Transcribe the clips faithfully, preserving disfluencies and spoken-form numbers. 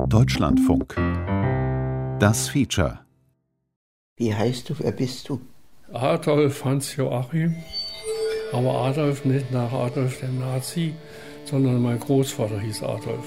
Deutschlandfunk. Das Feature. Wie heißt du, wer bist du? Adolf Hans-Joachim, aber Adolf nicht nach Adolf dem Nazi, sondern mein Großvater hieß Adolf.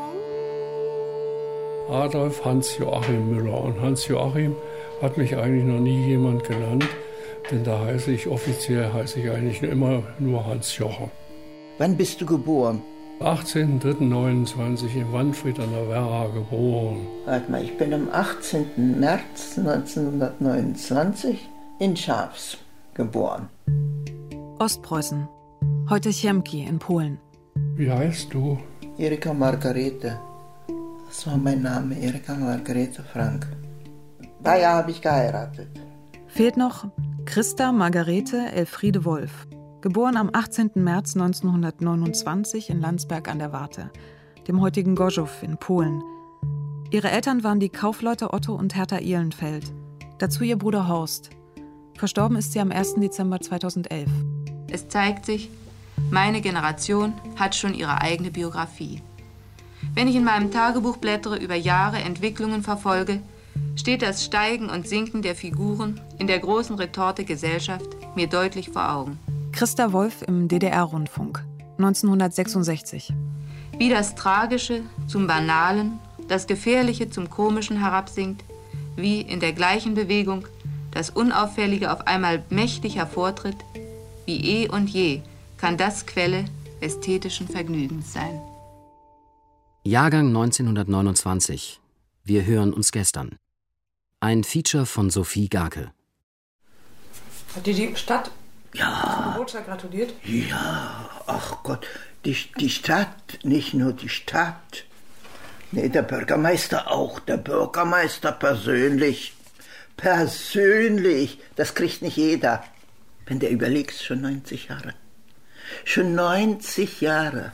Adolf Hans-Joachim Müller. Und Hans-Joachim hat mich eigentlich noch nie jemand genannt, denn da heiße ich, offiziell heiße ich eigentlich immer nur Hans-Jochen. Wann bist du geboren? achtzehnten dritten neunundzwanzig in Wanfried an der Werra geboren. Warte mal, ich bin am achtzehnten März neunzehnhundertneunundzwanzig in Schafs geboren. Ostpreußen, heute Chemki in Polen. Wie heißt du? Erika Margarete. Das war mein Name, Erika Margarete Frank. Da ja habe ich geheiratet. Fehlt noch Christa Margarete Elfriede Wolf. Geboren am achtzehnten März neunzehnhundertneunundzwanzig in Landsberg an der Warthe, dem heutigen Gorzów in Polen. Ihre Eltern waren die Kaufleute Otto und Hertha Ihlenfeld. Dazu ihr Bruder Horst. Verstorben ist sie am ersten Dezember zweitausendelf. Es zeigt sich, meine Generation hat schon ihre eigene Biografie. Wenn ich in meinem Tagebuch blättere, über Jahre Entwicklungen verfolge, steht das Steigen und Sinken der Figuren in der großen Retorte Gesellschaft mir deutlich vor Augen. Christa Wolf im D D R-Rundfunk, neunzehnhundertsechsundsechzig. Wie das Tragische zum Banalen, das Gefährliche zum Komischen herabsinkt, wie in der gleichen Bewegung das Unauffällige auf einmal mächtig hervortritt, wie eh und je kann das Quelle ästhetischen Vergnügens sein. Jahrgang neunzehnhundertneunundzwanzig. Wir hören uns gestern. Ein Feature von Sophie Garke. Hat dir die Stadt Ja. zum Geburtstag gratuliert? Ja, ach Gott, die, die Stadt, nicht nur die Stadt. Nee, der Bürgermeister auch, der Bürgermeister persönlich. Persönlich, das kriegt nicht jeder. Wenn du überlegst, schon neunzig Jahre. Schon neunzig Jahre.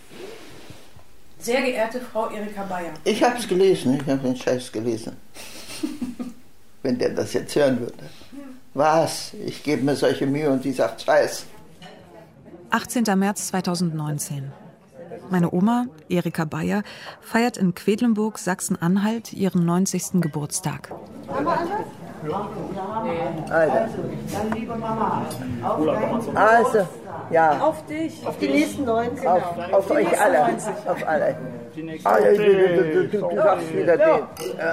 Sehr geehrte Frau Erika Bayer. Ich hab's gelesen, ich hab den Scheiß gelesen. Wenn der das jetzt hören würde. Was? Ich gebe mir solche Mühe und die sagt Scheiß. achtzehnten März zweitausendneunzehn. Meine Oma, Erika Bayer, feiert in Quedlinburg, Sachsen-Anhalt, ihren neunzigsten Geburtstag. Alter. Also, ja. Auf dich, auf die nächsten neunzig. Auf, auf euch alle. Auf alle. Ah, du, du, du, du, du sagst wieder den.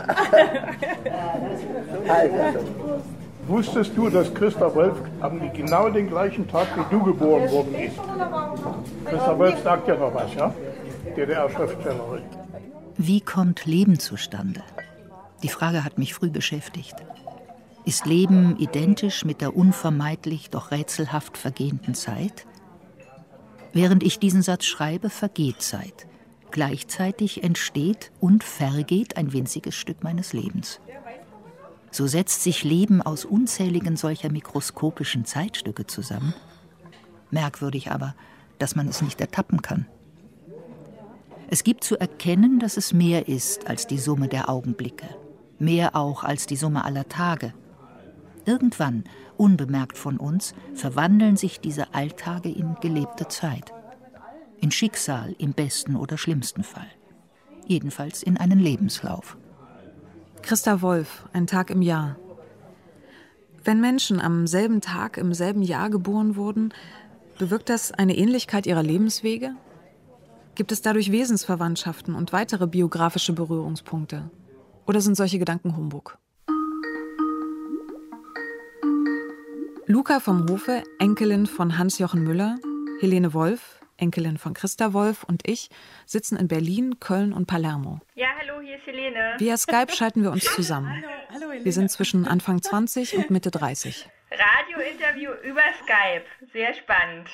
Also. Wusstest du, dass Christa Wolf am genau den gleichen Tag wie du geboren worden ist? Christa Wolf sagt ja noch was, ja? D D R-Schriftstellerin. Wie kommt Leben zustande? Die Frage hat mich früh beschäftigt. Ist Leben identisch mit der unvermeidlich, doch rätselhaft vergehenden Zeit? Während ich diesen Satz schreibe, vergeht Zeit. Gleichzeitig entsteht und vergeht ein winziges Stück meines Lebens. So setzt sich Leben aus unzähligen solcher mikroskopischen Zeitstücke zusammen. Merkwürdig aber, dass man es nicht ertappen kann. Es gibt zu erkennen, dass es mehr ist als die Summe der Augenblicke, mehr auch als die Summe aller Tage. Irgendwann, unbemerkt von uns, verwandeln sich diese Alltage in gelebte Zeit. In Schicksal im besten oder schlimmsten Fall. Jedenfalls in einen Lebenslauf. Christa Wolf, ein Tag im Jahr. Wenn Menschen am selben Tag im selben Jahr geboren wurden, bewirkt das eine Ähnlichkeit ihrer Lebenswege? Gibt es dadurch Wesensverwandtschaften und weitere biografische Berührungspunkte? Oder sind solche Gedanken Humbug? Luca vom Hofe, Enkelin von Hans-Jochen Müller, Helene Wolf, Enkelin von Christa Wolf und ich sitzen in Berlin, Köln und Palermo. Ja, hallo, hier ist Helene. Via Skype schalten wir uns zusammen. Hallo, hallo Helene. Wir sind zwischen Anfang zwanzig und Mitte dreißig. Radiointerview über Skype. Sehr spannend.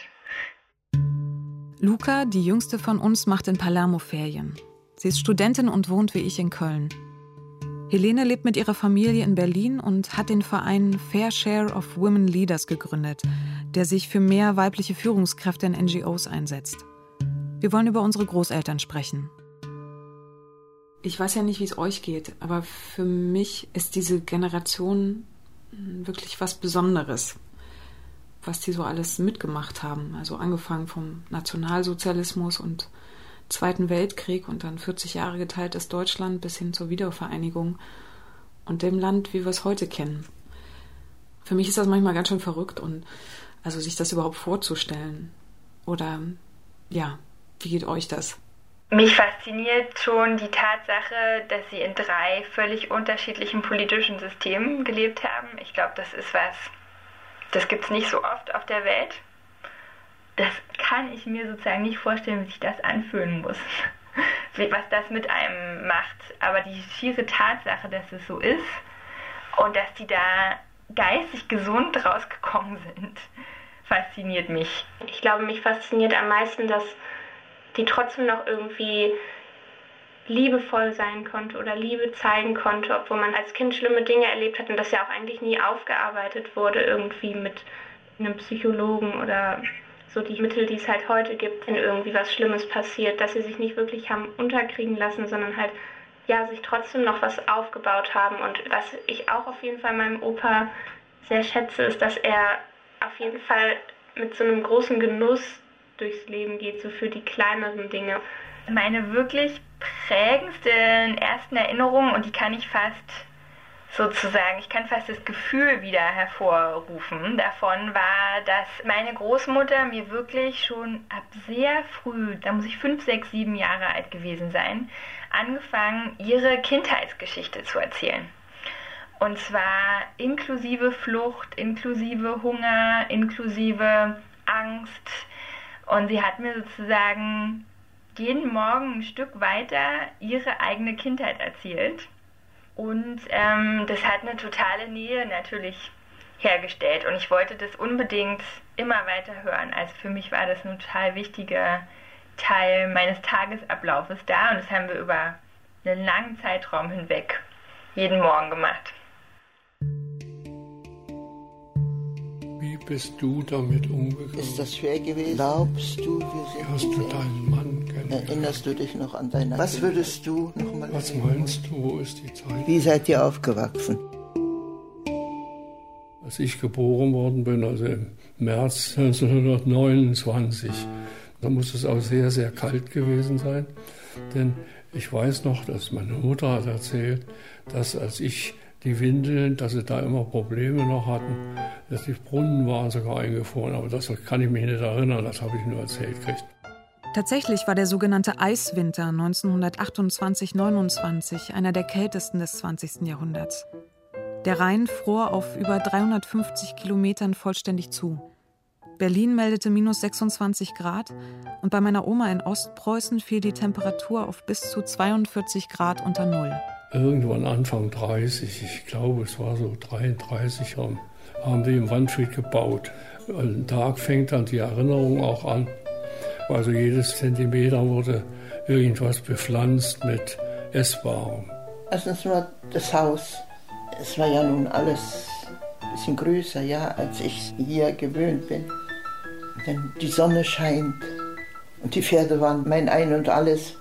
Luca, die jüngste von uns, macht in Palermo Ferien. Sie ist Studentin und wohnt wie ich in Köln. Helene lebt mit ihrer Familie in Berlin und hat den Verein Fair Share of Women Leaders gegründet, der sich für mehr weibliche Führungskräfte in N G Os einsetzt. Wir wollen über unsere Großeltern sprechen. Ich weiß ja nicht, wie es euch geht, aber für mich ist diese Generation wirklich was Besonderes, was die so alles mitgemacht haben. Also angefangen vom Nationalsozialismus und Zweiten Weltkrieg und dann vierzig Jahre geteiltes Deutschland bis hin zur Wiedervereinigung und dem Land, wie wir es heute kennen. Für mich ist das manchmal ganz schön verrückt und also sich das überhaupt vorzustellen. Oder ja, wie geht euch das? Mich fasziniert schon die Tatsache, dass sie in drei völlig unterschiedlichen politischen Systemen gelebt haben. Ich glaube, das ist was, das gibt es nicht so oft auf der Welt. Das kann ich mir sozusagen nicht vorstellen, wie sich das anfühlen muss, was das mit einem macht. Aber die schiere Tatsache, dass es so ist und dass die da geistig gesund rausgekommen sind, fasziniert mich. Ich glaube, mich fasziniert am meisten, dass die trotzdem noch irgendwie liebevoll sein konnte oder Liebe zeigen konnte, obwohl man als Kind schlimme Dinge erlebt hat und das ja auch eigentlich nie aufgearbeitet wurde, irgendwie mit einem Psychologen oder so die Mittel, die es halt heute gibt, wenn irgendwie was Schlimmes passiert, dass sie sich nicht wirklich haben unterkriegen lassen, sondern halt ja sich trotzdem noch was aufgebaut haben. Und was ich auch auf jeden Fall meinem Opa sehr schätze, ist, dass er auf jeden Fall mit so einem großen Genuss durchs Leben geht, so für die kleineren Dinge. Meine wirklich prägendsten ersten Erinnerungen, und die kann ich fast sozusagen, ich kann fast das Gefühl wieder hervorrufen davon, war, dass meine Großmutter mir wirklich schon ab sehr früh, da muss ich fünf, sechs, sieben Jahre alt gewesen sein, angefangen, ihre Kindheitsgeschichte zu erzählen. Und zwar inklusive Flucht, inklusive Hunger, inklusive Angst. Und sie hat mir sozusagen jeden Morgen ein Stück weiter ihre eigene Kindheit erzählt. Und ähm, das hat eine totale Nähe natürlich hergestellt. Und ich wollte das unbedingt immer weiter hören. Also für mich war das ein total wichtiger Teil meines Tagesablaufes da. Und das haben wir über einen langen Zeitraum hinweg jeden Morgen gemacht. Wie bist du damit umgegangen? Ist das schwer gewesen? Glaubst du, wir sind... Hast du deinen Mann kennengelernt? Erinnerst du dich noch an deine... Was würdest du noch mal... Was meinst du, wo ist die Zeit? Wie seid ihr aufgewachsen? Als ich geboren worden bin, also im März neunzehnhundertneunundzwanzig, da muss es auch sehr, sehr kalt gewesen sein. Denn ich weiß noch, dass meine Mutter hat erzählt, dass als ich die Windeln, dass sie da immer Probleme noch hatten, dass die Brunnen waren sogar eingefroren. Aber das kann ich mich nicht erinnern, das habe ich nur erzählt gekriegt. Tatsächlich war der sogenannte Eiswinter neunzehnhundertachtundzwanzig neunundzwanzig einer der kältesten des zwanzigsten Jahrhunderts. Der Rhein fror auf über dreihundertfünfzig Kilometern vollständig zu. Berlin meldete minus sechsundzwanzig Grad und bei meiner Oma in Ostpreußen fiel die Temperatur auf bis zu zweiundvierzig Grad unter Null. Irgendwann Anfang dreißig, ich glaube es war so dreiunddreißig, haben, haben wir im Wandfried gebaut. Ein Tag fängt dann die Erinnerung auch an. Also jedes Zentimeter wurde irgendwas bepflanzt mit Essbarem. Erstens war das Haus. Es war ja nun alles ein bisschen größer, ja, als ich hier gewöhnt bin. Denn die Sonne scheint und die Pferde waren mein Ein und Alles.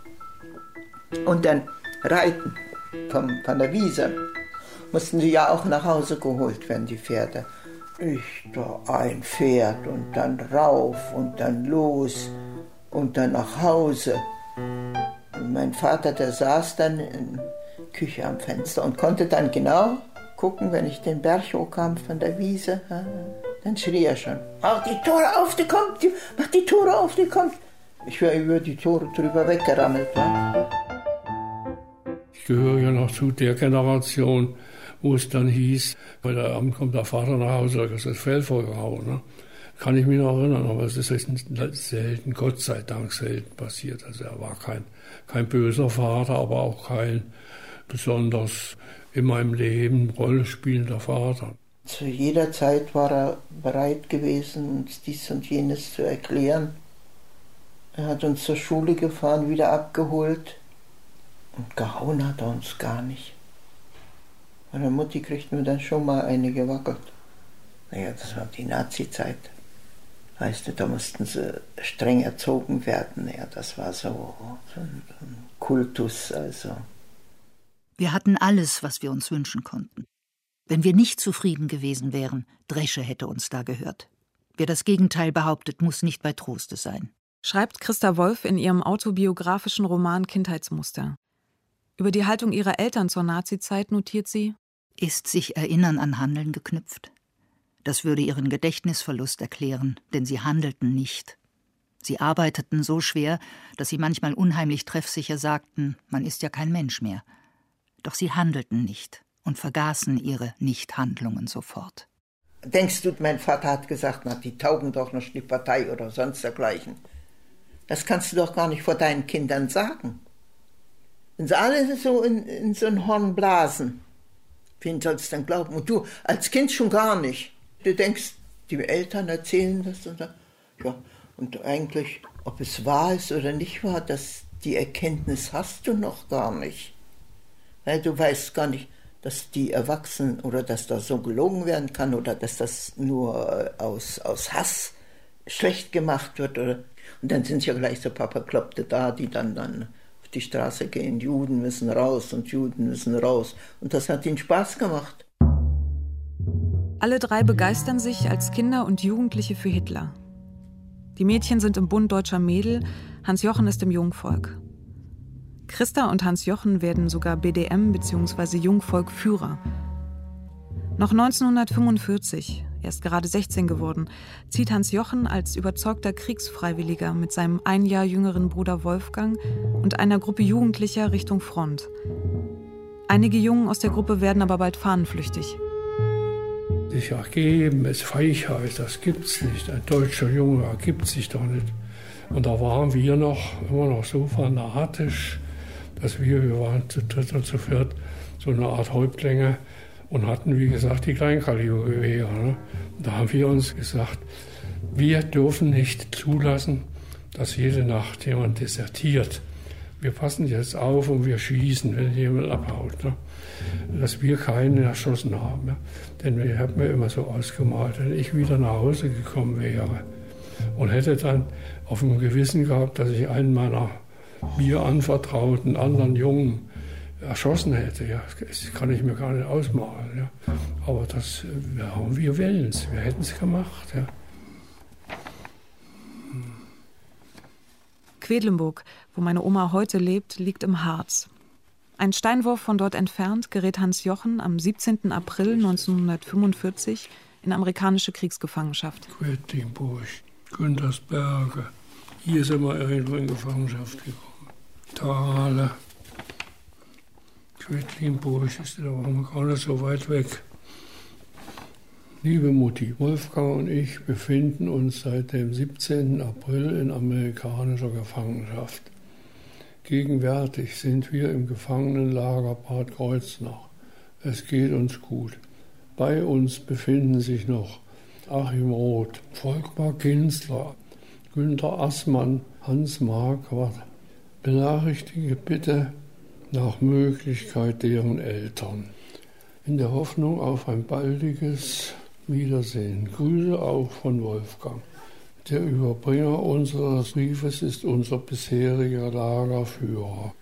Und dann Reiten vom, von der Wiese mussten die ja auch nach Hause geholt werden, die Pferde. Ich da ein Pferd und dann rauf und dann los und dann nach Hause. Und mein Vater, der saß dann in der Küche am Fenster und konnte dann genau gucken, wenn ich den Berg hochkam von der Wiese, dann schrie er schon, mach die Tore auf, die kommt, die, mach die Tore auf, die kommt. Ich wäre über die Tore drüber weggerammelt. Wa? Ich gehöre ja noch zu der Generation, wo es dann hieß, bei der Abend kommt der Vater nach Hause, da ist das Fell vollgehauen. Ne? Kann ich mich noch erinnern, aber es ist selten, Gott sei Dank selten passiert. Also er war kein, kein böser Vater, aber auch kein besonders in meinem Leben Rolle spielender Vater. Zu jeder Zeit war er bereit gewesen, uns dies und jenes zu erklären. Er hat uns zur Schule gefahren, wieder abgeholt. Und gehauen hat er uns gar nicht. Bei der Mutti kriegt mir dann schon mal eine gewackelt. Naja, das war die Nazi-Zeit. Weißt du, da mussten sie streng erzogen werden. Naja, das war so, so ein Kultus, also. Wir hatten alles, was wir uns wünschen konnten. Wenn wir nicht zufrieden gewesen wären, Dresche hätte uns da gehört. Wer das Gegenteil behauptet, muss nicht bei Troste sein. schreibt Christa Wolf in ihrem autobiografischen Roman Kindheitsmuster. Über die Haltung ihrer Eltern zur Nazizeit notiert sie: Ist sich Erinnern an Handeln geknüpft? Das würde ihren Gedächtnisverlust erklären, denn sie handelten nicht. Sie arbeiteten so schwer, dass sie manchmal unheimlich treffsicher sagten, man ist ja kein Mensch mehr. Doch sie handelten nicht und vergaßen ihre Nichthandlungen sofort. Denkst du, mein Vater hat gesagt, na, die taugen doch noch die Partei oder sonst dergleichen. Das kannst du doch gar nicht vor deinen Kindern sagen. Wenn sie alle so in, in so ein Horn blasen, wen sollst du denn glauben? Und du als Kind schon gar nicht. Du denkst, die Eltern erzählen das und dann, ja, und eigentlich, ob es wahr ist oder nicht wahr, das, die Erkenntnis hast du noch gar nicht. Weil du weißt gar nicht, dass die Erwachsenen oder dass das so gelogen werden kann oder dass das nur aus, aus Hass schlecht gemacht wird. Oder, und dann sind ja gleich so paar Bekloppte da, die dann, dann auf die Straße gehen, Juden müssen raus und Juden müssen raus. Und das hat ihnen Spaß gemacht. Alle drei begeistern sich als Kinder und Jugendliche für Hitler. Die Mädchen sind im Bund Deutscher Mädel, Hans-Jochen ist im Jungvolk. Christa und Hans-Jochen werden sogar B D M bzw. Jungvolk-Führer. Noch neunzehnhundertfünfundvierzig, erst gerade sechzehn geworden, zieht Hans-Jochen als überzeugter Kriegsfreiwilliger mit seinem ein Jahr jüngeren Bruder Wolfgang und einer Gruppe Jugendlicher Richtung Front. Einige Jungen aus der Gruppe werden aber bald fahnenflüchtig. Sich ergeben, es Feigheit, das gibt's nicht. Ein deutscher Junge ergibt sich doch nicht. Und da waren wir noch, immer noch so fanatisch, dass wir, wir waren zu dritt und zu viert, so eine Art Häuptlinge und hatten, wie gesagt, die Kleinkalibergewehre. Ne? Da haben wir uns gesagt, wir dürfen nicht zulassen, dass jede Nacht jemand desertiert. Wir passen jetzt auf und wir schießen, wenn jemand abhaut. Ne? Dass wir keinen erschossen haben. Ja? Denn ich habe mir immer so ausgemalt, wenn ich wieder nach Hause gekommen wäre und hätte dann auf dem Gewissen gehabt, dass ich einen meiner mir anvertrauten anderen Jungen erschossen hätte. Ja? Das kann ich mir gar nicht ausmalen. Ja? Aber das, ja, wir wollen es, wir hätten es gemacht. Ja? Quedlinburg, wo meine Oma heute lebt, liegt im Harz. Ein Steinwurf von dort entfernt gerät Hans-Jochen am siebzehnten April neunzehnhundertfünfundvierzig in amerikanische Kriegsgefangenschaft. Quedlinburg, Güntersberge, hier sind wir irgendwo in Gefangenschaft gekommen. Thale, Quedlinburg ist da gar nicht so weit weg. Liebe Mutti, Wolfgang und ich befinden uns seit dem siebzehnten April in amerikanischer Gefangenschaft. Gegenwärtig sind wir im Gefangenenlager Bad Kreuznach. Es geht uns gut. Bei uns befinden sich noch Achim Roth, Volkmar Kinzler, Günter Assmann, Hans Marquardt. Benachrichtige bitte nach Möglichkeit deren Eltern. In der Hoffnung auf ein baldiges Wiedersehen. Grüße auch von Wolfgang. Der Überbringer unseres Briefes ist unser bisheriger Lagerführer.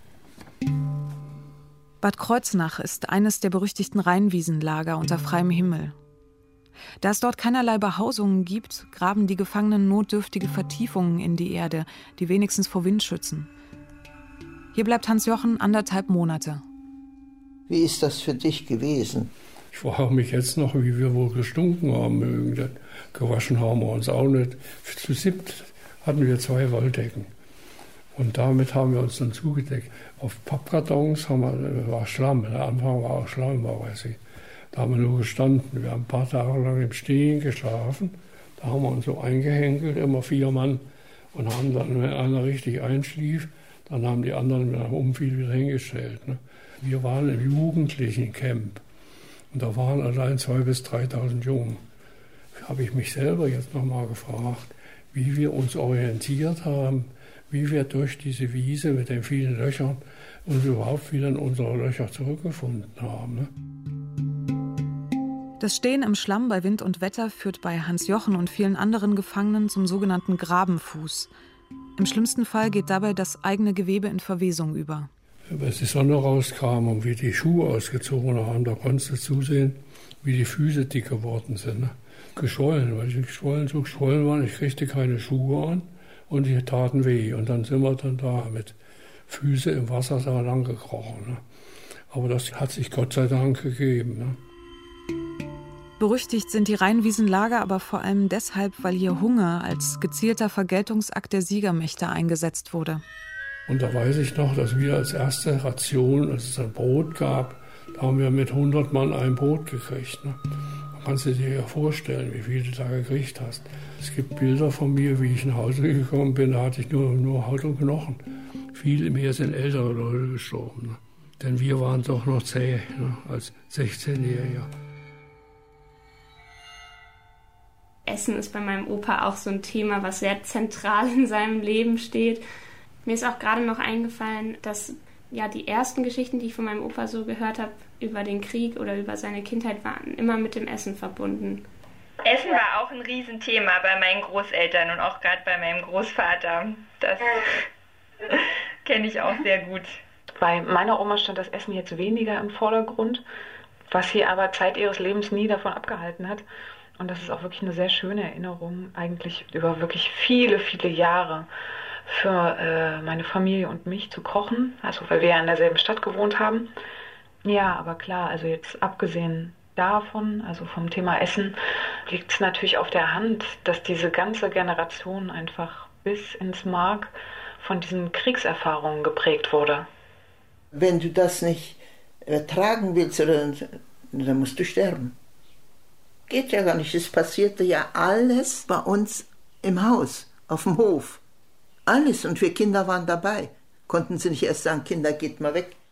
Bad Kreuznach ist eines der berüchtigten Rheinwiesenlager unter freiem Himmel. Da es dort keinerlei Behausungen gibt, graben die Gefangenen notdürftige Vertiefungen in die Erde, die wenigstens vor Wind schützen. Hier bleibt Hans-Jochen anderthalb Monate. Wie ist das für dich gewesen? Ich frage mich jetzt noch, wie wir wohl gestunken haben mögen. Denn gewaschen haben wir uns auch nicht. Zu siebt hatten wir zwei Wolldecken. Und damit haben wir uns dann zugedeckt. Auf Pappkartons haben wir, war Schlamm. Am Anfang war auch Schlamm, war weiß ich. Da haben wir nur gestanden. Wir haben ein paar Tage lang im Stehen geschlafen. Da haben wir uns so eingehängelt, immer vier Mann. Und haben dann, wenn einer richtig einschlief, dann haben die anderen mit einem Umfiel wieder hingestellt. Ne? Wir waren im jugendlichen Camp. Und da waren allein zweitausend bis dreitausend Jungen. Da habe ich mich selber jetzt nochmal gefragt, wie wir uns orientiert haben, wie wir durch diese Wiese mit den vielen Löchern uns überhaupt wieder in unsere Löcher zurückgefunden haben. Ne? Das Stehen im Schlamm bei Wind und Wetter führt bei Hans-Jochen und vielen anderen Gefangenen zum sogenannten Grabenfuß. Im schlimmsten Fall geht dabei das eigene Gewebe in Verwesung über. Als die Sonne rauskam und wir die Schuhe ausgezogen haben, da konntest du zusehen, wie die Füße dick geworden sind. Ne? Geschwollen, weil die geschwollen, so geschwollen waren, ich kriegte keine Schuhe an und die taten weh. Und dann sind wir dann da mit Füße im Wasser da lang gekrochen. Ne? Aber das hat sich Gott sei Dank gegeben. Ne? Berüchtigt sind die Rheinwiesenlager aber vor allem deshalb, weil hier Hunger als gezielter Vergeltungsakt der Siegermächte eingesetzt wurde. Und da weiß ich noch, dass wir als erste Ration, als es ein Brot gab, da haben wir mit hundert Mann ein Brot gekriegt. Ne? Da kannst du dir ja vorstellen, wie viel du da gekriegt hast. Es gibt Bilder von mir, wie ich nach Hause gekommen bin, da hatte ich nur, nur Haut und Knochen. Viele mehr sind ältere Leute gestorben. Ne? Denn wir waren doch noch zäh, ne? Als sechzehnjähriger. Essen ist bei meinem Opa auch so ein Thema, was sehr zentral in seinem Leben steht. Mir ist auch gerade noch eingefallen, dass ja die ersten Geschichten, die ich von meinem Opa so gehört habe, über den Krieg oder über seine Kindheit, waren immer mit dem Essen verbunden. Essen war auch ein Riesenthema bei meinen Großeltern und auch gerade bei meinem Großvater. Das kenne ich auch sehr gut. Bei meiner Oma stand das Essen jetzt weniger im Vordergrund, was sie aber Zeit ihres Lebens nie davon abgehalten hat. Und das ist auch wirklich eine sehr schöne Erinnerung, eigentlich über wirklich viele, viele Jahre für äh, meine Familie und mich zu kochen, also weil wir ja in derselben Stadt gewohnt haben. Ja, aber klar, also jetzt abgesehen davon, also vom Thema Essen, liegt es natürlich auf der Hand, dass diese ganze Generation einfach bis ins Mark von diesen Kriegserfahrungen geprägt wurde. Wenn du das nicht ertragen willst, dann, dann musst du sterben. Geht ja gar nicht. Es passierte ja alles bei uns im Haus, auf dem Hof. Alles. Und wir Kinder waren dabei. Konnten sie nicht erst sagen, Kinder, geht mal weg.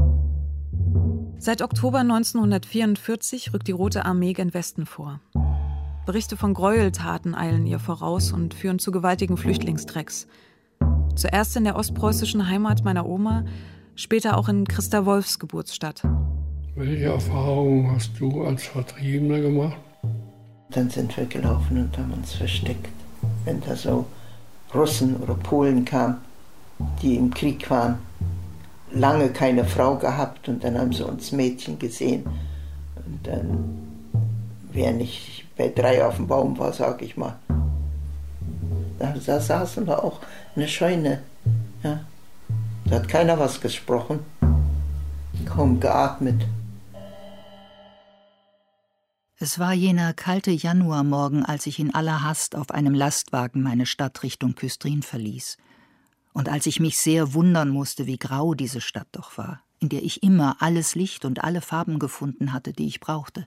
Seit Oktober neunzehnhundertvierundvierzig rückt die Rote Armee gen Westen vor. Berichte von Gräueltaten eilen ihr voraus und führen zu gewaltigen Flüchtlingstrecks. Zuerst in der ostpreußischen Heimat meiner Oma, später auch in Christa Wolfs Geburtsstadt. Welche Erfahrungen hast du als Vertriebener gemacht? Dann sind wir gelaufen und haben uns versteckt. Wenn da so Russen oder Polen kamen, die im Krieg waren, lange keine Frau gehabt und dann haben sie uns Mädchen gesehen. Und dann, wer nicht bei drei auf dem Baum war, sag ich mal, da, da saßen wir auch in der Scheune. Ja. Da hat keiner was gesprochen, kaum geatmet. Es war jener kalte Januarmorgen, als ich in aller Hast auf einem Lastwagen meine Stadt Richtung Küstrin verließ. Und als ich mich sehr wundern musste, wie grau diese Stadt doch war, in der ich immer alles Licht und alle Farben gefunden hatte, die ich brauchte.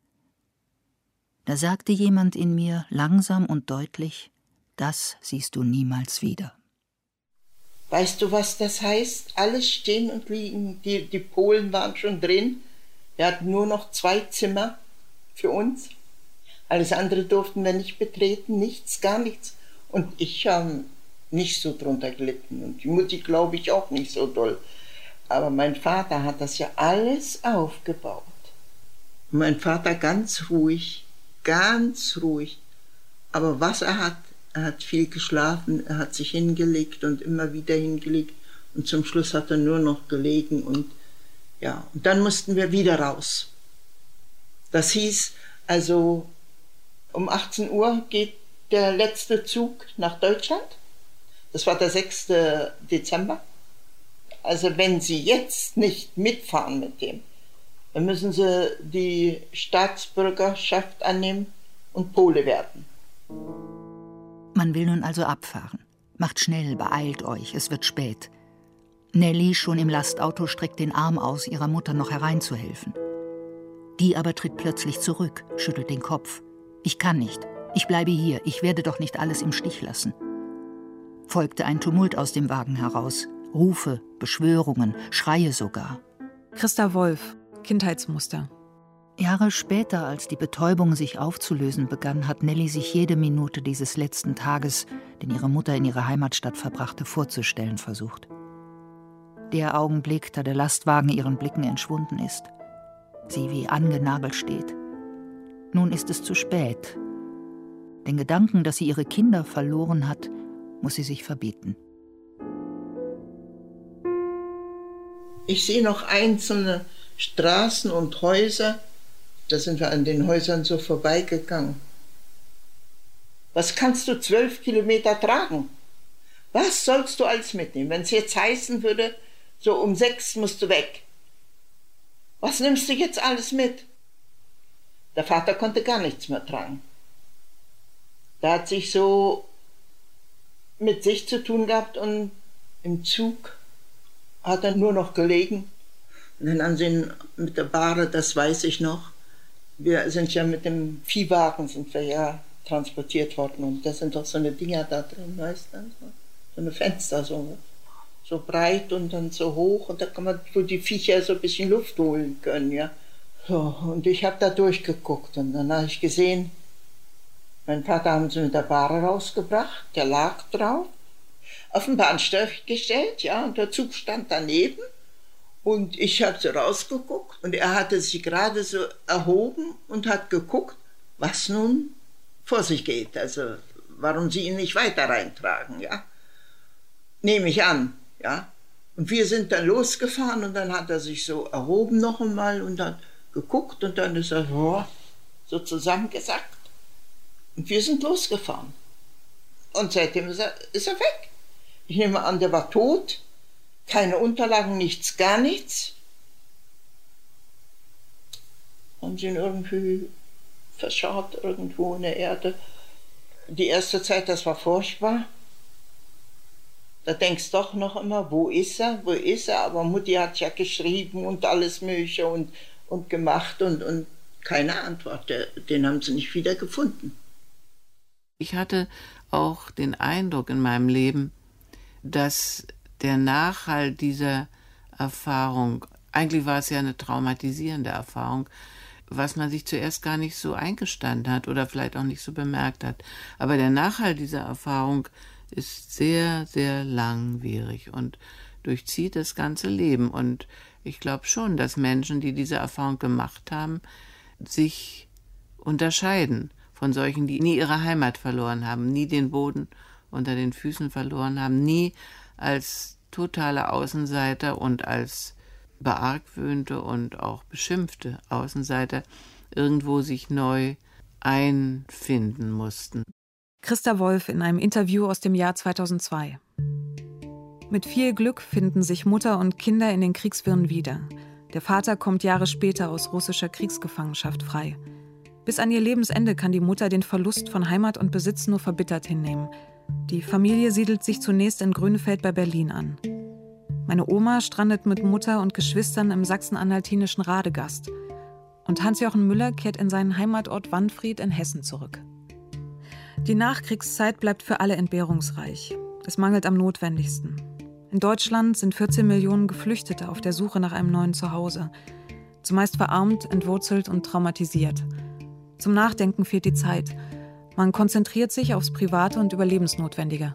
Da sagte jemand in mir langsam und deutlich, das siehst du niemals wieder. Weißt du, was das heißt? Alles stehen und liegen. Die, die Polen waren schon drin. Wir hatten nur noch zwei Zimmer für uns. Alles andere durften wir nicht betreten, nichts, gar nichts. Und ich habe nicht so drunter gelitten. Und die Mutti, glaube ich, auch nicht so doll. Aber mein Vater hat das ja alles aufgebaut. Und mein Vater ganz ruhig, ganz ruhig. Aber was er hat, er hat viel geschlafen, er hat sich hingelegt und immer wieder hingelegt. Und zum Schluss hat er nur noch gelegen. Und ja, und dann mussten wir wieder raus. Das hieß, also um achtzehn Uhr geht der letzte Zug nach Deutschland. Das war der sechste Dezember. Also wenn Sie jetzt nicht mitfahren mit dem, dann müssen Sie die Staatsbürgerschaft annehmen und Pole werden. Man will nun also abfahren. Macht schnell, beeilt euch, es wird spät. Nelly, schon im Lastauto, streckt den Arm aus, ihrer Mutter noch hereinzuhelfen. Die aber tritt plötzlich zurück, schüttelt den Kopf. Ich kann nicht. Ich bleibe hier. Ich werde doch nicht alles im Stich lassen. Folgte ein Tumult aus dem Wagen heraus. Rufe, Beschwörungen, Schreie sogar. Christa Wolf, Kindheitsmuster. Jahre später, als die Betäubung sich aufzulösen begann, hat Nelly sich jede Minute dieses letzten Tages, den ihre Mutter in ihrer Heimatstadt verbrachte, vorzustellen versucht. Der Augenblick, da der Lastwagen ihren Blicken entschwunden ist. Sie wie angenagelt steht. Nun ist es zu spät. Den Gedanken, dass sie ihre Kinder verloren hat, muss sie sich verbieten. Ich sehe noch einzelne Straßen und Häuser, da sind wir an den Häusern so vorbeigegangen. Was kannst du zwölf Kilometer tragen? Was sollst du alles mitnehmen? Wenn es jetzt heißen würde, so um sechs musst du weg. Was nimmst du jetzt alles mit? Der Vater konnte gar nichts mehr tragen. Der hat sich so mit sich zu tun gehabt und im Zug hat er nur noch gelegen. Und dann haben sie ihn mit der Bahre, das weiß ich noch, wir sind ja mit dem Viehwagen sind wir ja transportiert worden und da sind doch so eine Dinger da drin, weißt du, so eine Fenster, so, so breit und dann so hoch und da kann man, wo die Viecher so ein bisschen Luft holen können, ja. So, und ich habe da durchgeguckt und dann habe ich gesehen, mein Vater haben sie mit der Bahre rausgebracht, der lag drauf, auf den Bahnsteig gestellt, ja, und der Zug stand daneben und ich habe so rausgeguckt und er hatte sich gerade so erhoben und hat geguckt, was nun vor sich geht, also warum sie ihn nicht weiter reintragen, ja, nehme ich an, ja. Und wir sind dann losgefahren und dann hat er sich so erhoben noch einmal und hat geguckt und dann ist er oh, so zusammengesackt. Und wir sind losgefahren. Und seitdem ist er, ist er weg. Ich nehme an, der war tot. Keine Unterlagen, nichts, gar nichts. Haben sie ihn irgendwie verscharrt, irgendwo in der Erde. Die erste Zeit, das war furchtbar. Da denkst du doch noch immer, wo ist er, wo ist er? Aber Mutti hat ja geschrieben und alles Mögliche und, und gemacht und, und keine Antwort. Den haben sie nicht wieder gefunden. Ich hatte auch den Eindruck in meinem Leben, dass der Nachhall dieser Erfahrung, eigentlich war es ja eine traumatisierende Erfahrung, was man sich zuerst gar nicht so eingestanden hat oder vielleicht auch nicht so bemerkt hat. Aber der Nachhall dieser Erfahrung ist sehr, sehr langwierig und durchzieht das ganze Leben. Und ich glaube schon, dass Menschen, die diese Erfahrung gemacht haben, sich unterscheiden von solchen, die nie ihre Heimat verloren haben, nie den Boden unter den Füßen verloren haben, nie als totale Außenseiter und als beargwöhnte und auch beschimpfte Außenseiter irgendwo sich neu einfinden mussten. Christa Wolf in einem Interview aus dem Jahr zweitausendzwei. Mit viel Glück finden sich Mutter und Kinder in den Kriegswirren wieder. Der Vater kommt Jahre später aus russischer Kriegsgefangenschaft frei. Bis an ihr Lebensende kann die Mutter den Verlust von Heimat und Besitz nur verbittert hinnehmen. Die Familie siedelt sich zunächst in Grünefeld bei Berlin an. Meine Oma strandet mit Mutter und Geschwistern im sachsen-anhaltinischen Radegast. Und Hans-Jochen Müller kehrt in seinen Heimatort Wanfried in Hessen zurück. Die Nachkriegszeit bleibt für alle entbehrungsreich. Es mangelt am Notwendigsten. In Deutschland sind vierzehn Millionen Geflüchtete auf der Suche nach einem neuen Zuhause. Zumeist verarmt, entwurzelt und traumatisiert. Zum Nachdenken fehlt die Zeit. Man konzentriert sich aufs Private und Überlebensnotwendige.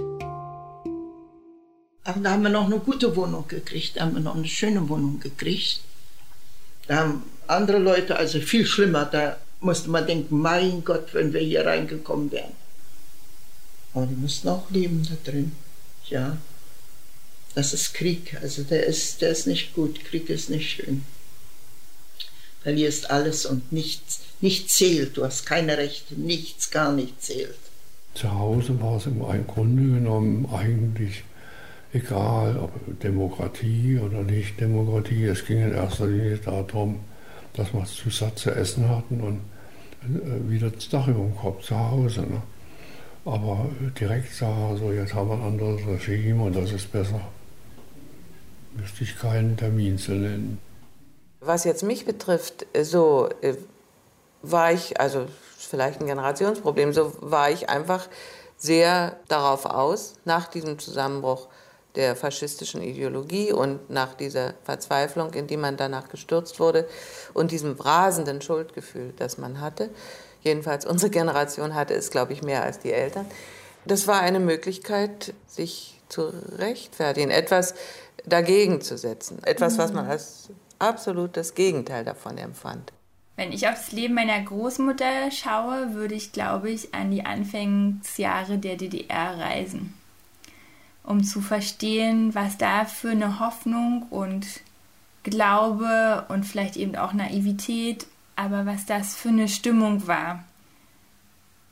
Aber da haben wir noch eine gute Wohnung gekriegt, da haben wir noch eine schöne Wohnung gekriegt. Da haben andere Leute, also viel schlimmer, da musste man denken, mein Gott, wenn wir hier reingekommen wären. Aber die mussten auch leben da drin, ja. Das ist Krieg, also der ist, der ist nicht gut, Krieg ist nicht schön. Verlierst alles und nichts, nichts zählt, du hast keine Rechte, nichts, gar nichts zählt. Zu Hause war es im Grunde genommen eigentlich egal, ob Demokratie oder nicht Demokratie. Es ging in erster Linie darum, dass wir zu satt zu essen hatten und wieder das Dach über dem Kopf zu Hause. Ne? Aber direkt sagen, so jetzt haben wir ein anderes Regime und das ist besser, müsste ich keinen Termin zu nennen. Was jetzt mich betrifft, so äh, war ich, also vielleicht ein Generationsproblem, so war ich einfach sehr darauf aus, nach diesem Zusammenbruch der faschistischen Ideologie und nach dieser Verzweiflung, in die man danach gestürzt wurde und diesem rasenden Schuldgefühl, das man hatte, jedenfalls unsere Generation hatte es, glaube ich, mehr als die Eltern, das war eine Möglichkeit, sich zu rechtfertigen, etwas dagegen zu setzen, etwas, was man als absolut das Gegenteil davon empfand. Wenn ich aufs Leben meiner Großmutter schaue, würde ich, glaube ich, an die Anfangsjahre der D D R reisen, um zu verstehen, was da für eine Hoffnung und Glaube und vielleicht eben auch Naivität, aber was das für eine Stimmung war.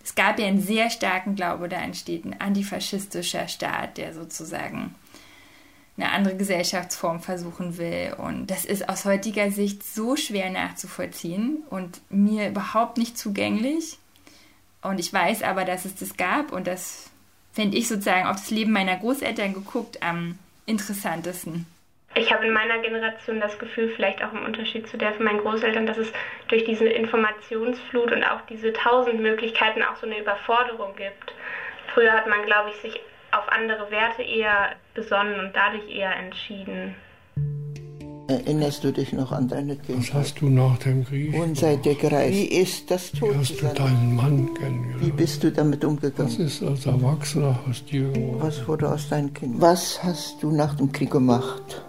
Es gab ja einen sehr starken Glaube, da entsteht ein antifaschistischer Staat, der sozusagen eine andere Gesellschaftsform versuchen will. Und das ist aus heutiger Sicht so schwer nachzuvollziehen und mir überhaupt nicht zugänglich. Und ich weiß aber, dass es das gab und das finde ich sozusagen auf das Leben meiner Großeltern geguckt am interessantesten. Ich habe in meiner Generation das Gefühl, vielleicht auch im Unterschied zu der von meinen Großeltern, dass es durch diese Informationsflut und auch diese tausend Möglichkeiten auch so eine Überforderung gibt. Früher hat man, glaube ich, sich auf andere Werte eher besonnen und dadurch eher entschieden. Erinnerst du dich noch an deine Kindheit? Was hast du nach dem Krieg? Und seid ihr gereist? Wie ist das tot? Wie hast du deinen Mann kennengelernt? Wie bist du damit umgegangen? Was ist als Erwachsener aus dir geworden? Was wurde aus deinen Kindern? Was hast du nach dem Krieg gemacht?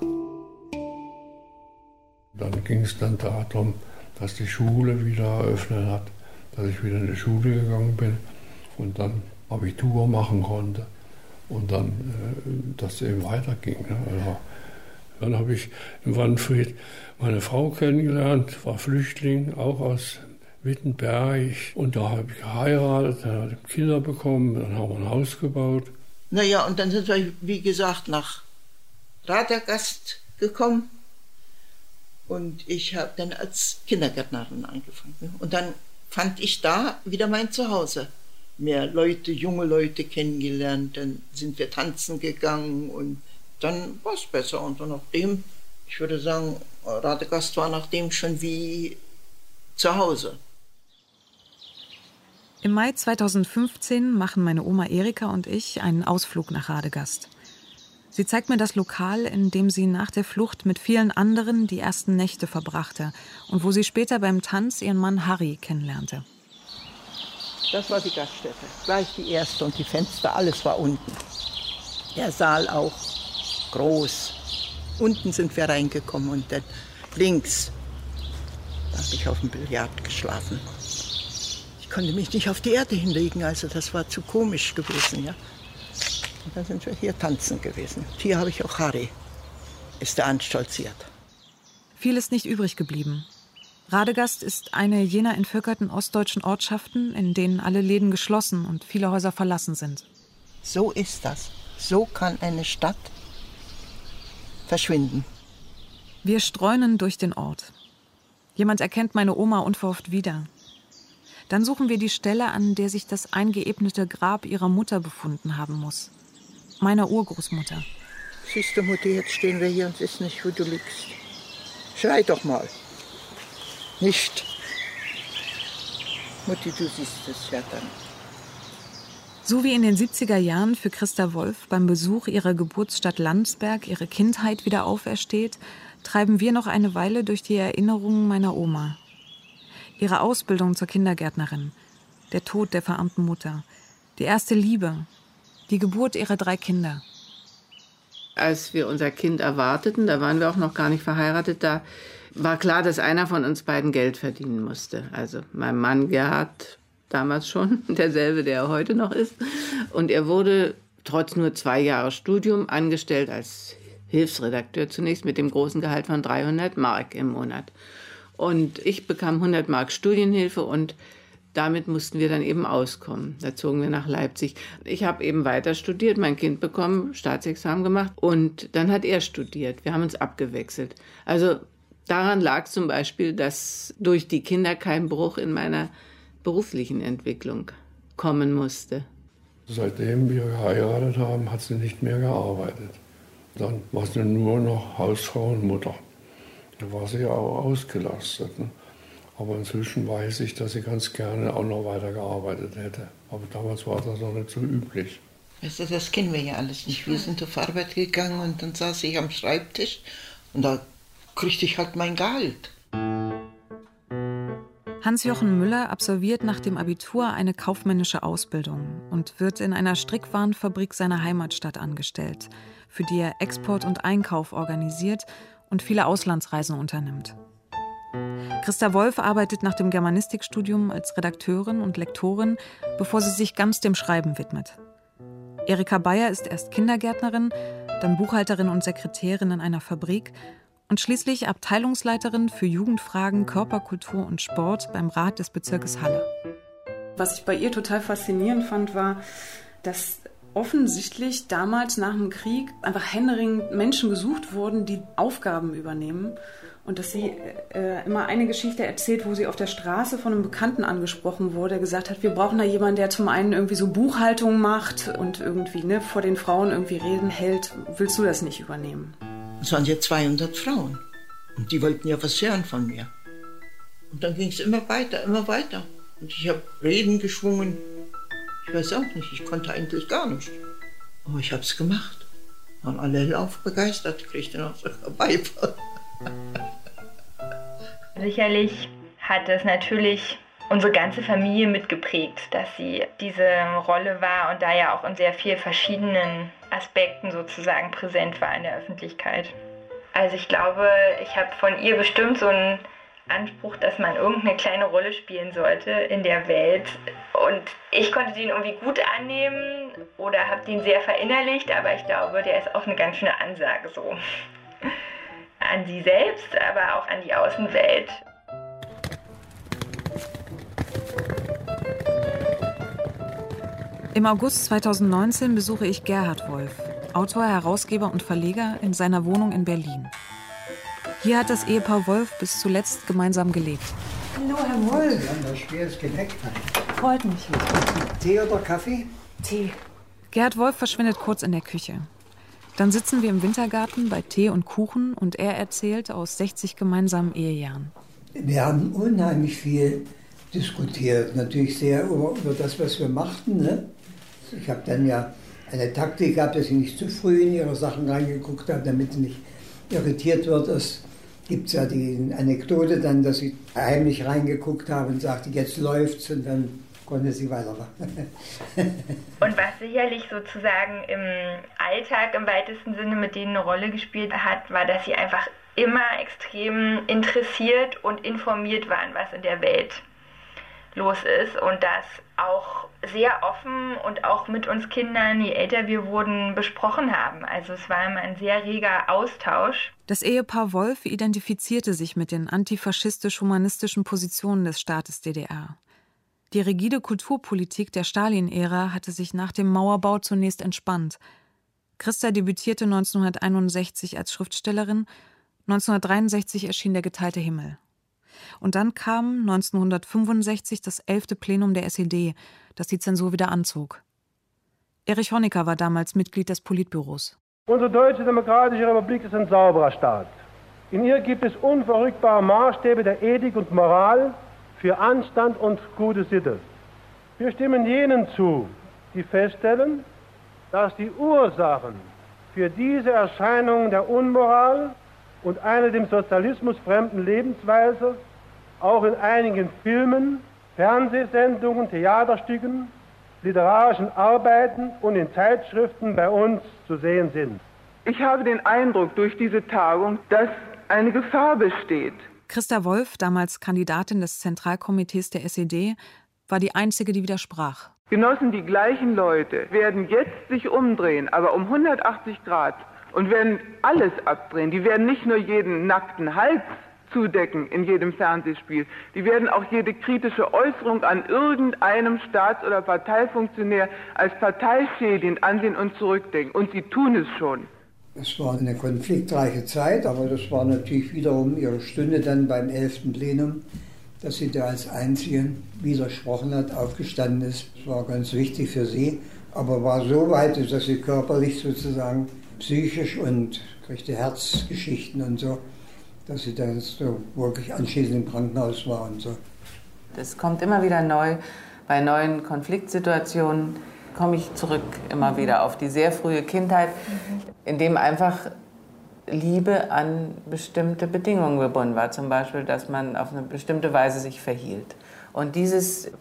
Dann ging es dann darum, dass die Schule wieder eröffnet hat, dass ich wieder in die Schule gegangen bin und dann Abitur machen konnte und dann, äh, dass es eben weiterging. Ne? Also, dann habe ich in Wanfried meine Frau kennengelernt, war Flüchtling, auch aus Wittenberg. Und da habe ich geheiratet, dann habe ich Kinder bekommen, dann haben wir ein Haus gebaut. Naja, und dann sind wir, wie gesagt, nach Radagast gekommen. Und ich habe dann als Kindergärtnerin angefangen. Und dann fand ich da wieder mein Zuhause. Mehr Leute, junge Leute kennengelernt, dann sind wir tanzen gegangen und dann war es besser. Und dann nachdem, ich würde sagen, Radagast war nachdem schon wie zu Hause. Im Mai zweitausendfünfzehn machen meine Oma Erika und ich einen Ausflug nach Radegast. Sie zeigt mir das Lokal, in dem sie nach der Flucht mit vielen anderen die ersten Nächte verbrachte und wo sie später beim Tanz ihren Mann Harry kennenlernte. Das war die Gaststätte, gleich die erste und die Fenster, alles war unten. Der Saal auch, groß. Unten sind wir reingekommen und dann links, da habe ich auf dem Billard geschlafen. Ich konnte mich nicht auf die Erde hinlegen, also das war zu komisch gewesen, ja. Und dann sind wir hier tanzen gewesen. Und hier habe ich auch Harry, ist er anstolziert. Viel ist nicht übrig geblieben. Radegast ist eine jener entvölkerten ostdeutschen Ortschaften, in denen alle Läden geschlossen und viele Häuser verlassen sind. So ist das. So kann eine Stadt verschwinden. Wir streunen durch den Ort. Jemand erkennt meine Oma unverhofft wieder. Dann suchen wir die Stelle, an der sich das eingeebnete Grab ihrer Mutter befunden haben muss. Meiner Urgroßmutter. Siehst du, Mutti, jetzt stehen wir hier und es ist nicht, wo du liegst. Schrei doch mal. Nicht. Mutti, du siehst es ja dann. So wie in den siebziger Jahren für Christa Wolf beim Besuch ihrer Geburtsstadt Landsberg ihre Kindheit wieder aufersteht, treiben wir noch eine Weile durch die Erinnerungen meiner Oma. Ihre Ausbildung zur Kindergärtnerin, der Tod der verarmten Mutter, die erste Liebe, die Geburt ihrer drei Kinder. Als wir unser Kind erwarteten, da waren wir auch noch gar nicht verheiratet, da war klar, dass einer von uns beiden Geld verdienen musste. Also mein Mann Gerhard, damals schon, derselbe, der er heute noch ist. Und er wurde trotz nur zwei Jahre Studium angestellt als Hilfsredakteur zunächst mit dem großen Gehalt von dreihundert Mark im Monat. Und ich bekam hundert Mark Studienhilfe und damit mussten wir dann eben auskommen. Da zogen wir nach Leipzig. Ich habe eben weiter studiert, mein Kind bekommen, Staatsexamen gemacht und dann hat er studiert. Wir haben uns abgewechselt. Also daran lag zum Beispiel, dass durch die Kinder kein Bruch in meiner beruflichen Entwicklung kommen musste. Seitdem wir geheiratet haben, hat sie nicht mehr gearbeitet. Dann war sie nur noch Hausfrau und Mutter. Da war sie ja auch ausgelastet. Ne? Aber inzwischen weiß ich, dass sie ganz gerne auch noch weiter gearbeitet hätte. Aber damals war das noch nicht so üblich. Weißt du, das kennen wir ja alles nicht. Wir sind auf Arbeit gegangen und dann saß ich am Schreibtisch und da kriegte ich halt mein Gehalt. Hans-Jochen Müller absolviert nach dem Abitur eine kaufmännische Ausbildung und wird in einer Strickwarenfabrik seiner Heimatstadt angestellt, für die er Export und Einkauf organisiert und viele Auslandsreisen unternimmt. Christa Wolf arbeitet nach dem Germanistikstudium als Redakteurin und Lektorin, bevor sie sich ganz dem Schreiben widmet. Erika Bayer ist erst Kindergärtnerin, dann Buchhalterin und Sekretärin in einer Fabrik und schließlich Abteilungsleiterin für Jugendfragen, Körperkultur und Sport beim Rat des Bezirkes Halle. Was ich bei ihr total faszinierend fand, war, dass offensichtlich damals nach dem Krieg einfach händeringend Menschen gesucht wurden, die Aufgaben übernehmen. Und dass sie äh, immer eine Geschichte erzählt, wo sie auf der Straße von einem Bekannten angesprochen wurde, der gesagt hat, wir brauchen da jemanden, der zum einen irgendwie so Buchhaltung macht und irgendwie ne, vor den Frauen irgendwie Reden hält. Willst du das nicht übernehmen? Es waren ja zweihundert Frauen und die wollten ja was hören von mir. Und dann ging es immer weiter, immer weiter. Und ich habe Reden geschwungen. Ich weiß auch nicht, ich konnte eigentlich gar nicht. Aber ich habe es gemacht. Waren alle hellauf begeistert, kriegte noch sogar Beifall. Sicherlich hat es natürlich unsere ganze Familie mitgeprägt, dass sie diese Rolle war und da ja auch in sehr vielen verschiedenen Aspekten sozusagen präsent war in der Öffentlichkeit. Also ich glaube, ich habe von ihr bestimmt so einen Anspruch, dass man irgendeine kleine Rolle spielen sollte in der Welt. Und ich konnte den irgendwie gut annehmen oder habe den sehr verinnerlicht, aber ich glaube, der ist auch eine ganz schöne Ansage so. An sie selbst, aber auch an die Außenwelt. Im August zweitausendneunzehn besuche ich Gerhard Wolf, Autor, Herausgeber und Verleger, in seiner Wohnung in Berlin. Hier hat das Ehepaar Wolf bis zuletzt gemeinsam gelebt. Hallo, Herr Wolf. Sie haben das schweres Gepäck. Freut mich. Tee oder Kaffee? Tee. Gerhard Wolf verschwindet kurz in der Küche. Dann sitzen wir im Wintergarten bei Tee und Kuchen und er erzählt aus sechzig gemeinsamen Ehejahren. Wir haben unheimlich viel diskutiert, natürlich sehr über, über das, was wir machten. Ne? Ich habe dann ja eine Taktik gehabt, dass ich nicht zu früh in ihre Sachen reingeguckt habe, damit sie nicht irritiert wird. Es gibt ja die Anekdote dann, dass ich heimlich reingeguckt habe und sagte, jetzt läuft's, und dann konnte sie weitermachen. Und was sicherlich sozusagen im Alltag im weitesten Sinne mit denen eine Rolle gespielt hat, war, dass sie einfach immer extrem interessiert und informiert waren, was in der Welt los ist, und das auch sehr offen und auch mit uns Kindern, je älter wir wurden, besprochen haben. Also es war immer ein sehr reger Austausch. Das Ehepaar Wolf identifizierte sich mit den antifaschistisch-humanistischen Positionen des Staates D D R. Die rigide Kulturpolitik der Stalin-Ära hatte sich nach dem Mauerbau zunächst entspannt. Christa debütierte neunzehnhunderteinundsechzig als Schriftstellerin, neunzehnhundertdreiundsechzig erschien Der geteilte Himmel. Und dann kam neunzehnhundertfünfundsechzig das elfte Plenum der S E D, das die Zensur wieder anzog. Erich Honecker war damals Mitglied des Politbüros. Unsere Deutsche Demokratische Republik ist ein sauberer Staat. In ihr gibt es unverrückbare Maßstäbe der Ethik und Moral für Anstand und gute Sitte. Wir stimmen jenen zu, die feststellen, dass die Ursachen für diese Erscheinungen der Unmoral und einer dem Sozialismus fremden Lebensweise auch in einigen Filmen, Fernsehsendungen, Theaterstücken, literarischen Arbeiten und in Zeitschriften bei uns zu sehen sind. Ich habe den Eindruck durch diese Tagung, dass eine Gefahr besteht. Christa Wolf, damals Kandidatin des Zentralkomitees der S E D, war die einzige, die widersprach. Genossen, die gleichen Leute werden jetzt sich umdrehen, aber um hundertachtzig Grad, und werden alles abdrehen. Die werden nicht nur jeden nackten Hals zudecken in jedem Fernsehspiel, die werden auch jede kritische Äußerung an irgendeinem Staats- oder Parteifunktionär als parteischädigend ansehen und zurückdenken. Und sie tun es schon. Es war eine konfliktreiche Zeit, aber das war natürlich wiederum ihre Stunde dann beim elften Plenum, dass sie da als Einzige widersprochen hat, aufgestanden ist. Das war ganz wichtig für sie, aber war so weit, dass sie körperlich sozusagen, psychisch und kriegte Herzgeschichten und so, dass sie dann so wirklich anschließend im Krankenhaus war und so. Das kommt immer wieder neu. Bei neuen Konfliktsituationen komme ich zurück immer wieder auf die sehr frühe Kindheit, in dem einfach Liebe an bestimmte Bedingungen gebunden war. Zum Beispiel, dass man auf eine bestimmte Weise sich verhielt. Und dieses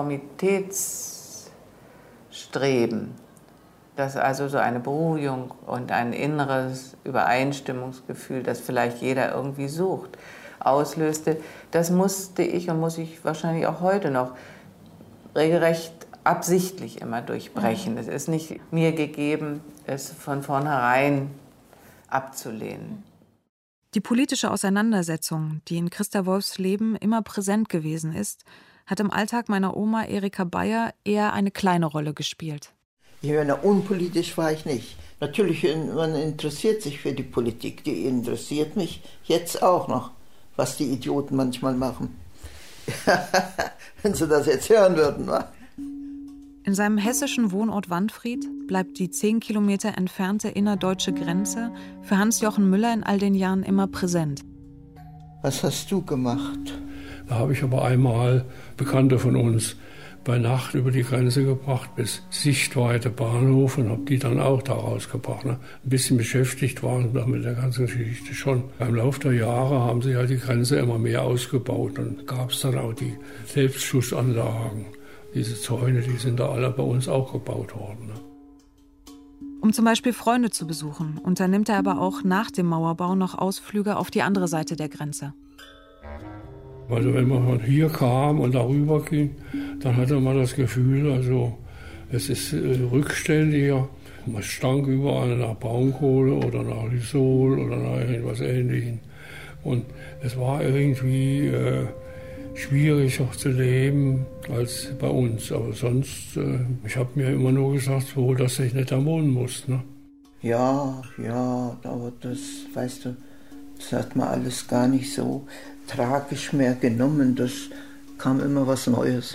Konformitätsstreben, das also so eine Beruhigung und ein inneres Übereinstimmungsgefühl, das vielleicht jeder irgendwie sucht, auslöste, das musste ich und muss ich wahrscheinlich auch heute noch regelrecht absichtlich immer durchbrechen. Es ist nicht mir gegeben, es von vornherein abzulehnen. Die politische Auseinandersetzung, die in Christa Wolfs Leben immer präsent gewesen ist, hat im Alltag meiner Oma Erika Bayer eher eine kleine Rolle gespielt. Ich meine, unpolitisch war ich nicht. Natürlich, man interessiert sich für die Politik, die interessiert mich jetzt auch noch, was die Idioten manchmal machen. Wenn sie das jetzt hören würden, wa? In seinem hessischen Wohnort Wandfried bleibt die zehn Kilometer entfernte innerdeutsche Grenze für Hans-Jochen Müller in all den Jahren immer präsent. Was hast du gemacht? Da habe ich aber einmal Bekannte von uns bei Nacht über die Grenze gebracht bis Sichtweite Bahnhof und habe die dann auch da rausgebracht. Ne? Ein bisschen beschäftigt waren wir mit der ganzen Geschichte schon. Im Laufe der Jahre haben sie halt die Grenze immer mehr ausgebaut und gab es dann auch die Selbstschussanlagen. Diese Zäune, die sind da alle bei uns auch gebaut worden. Ne? Um zum Beispiel Freunde zu besuchen, unternimmt er aber auch nach dem Mauerbau noch Ausflüge auf die andere Seite der Grenze. Also wenn man von hier kam und darüber ging, dann hatte man das Gefühl, also es ist äh, rückständiger. Man stank überall nach Braunkohle oder nach Lysol oder nach irgendwas Ähnlichem. Und es war irgendwie äh, schwieriger zu leben als bei uns. Aber sonst, äh, ich habe mir immer nur gesagt, wo dass ich nicht da wohnen muss. Ne? Ja, ja, aber das, weißt du, das hat man alles gar nicht so tragisch mehr genommen. Das kam immer was Neues.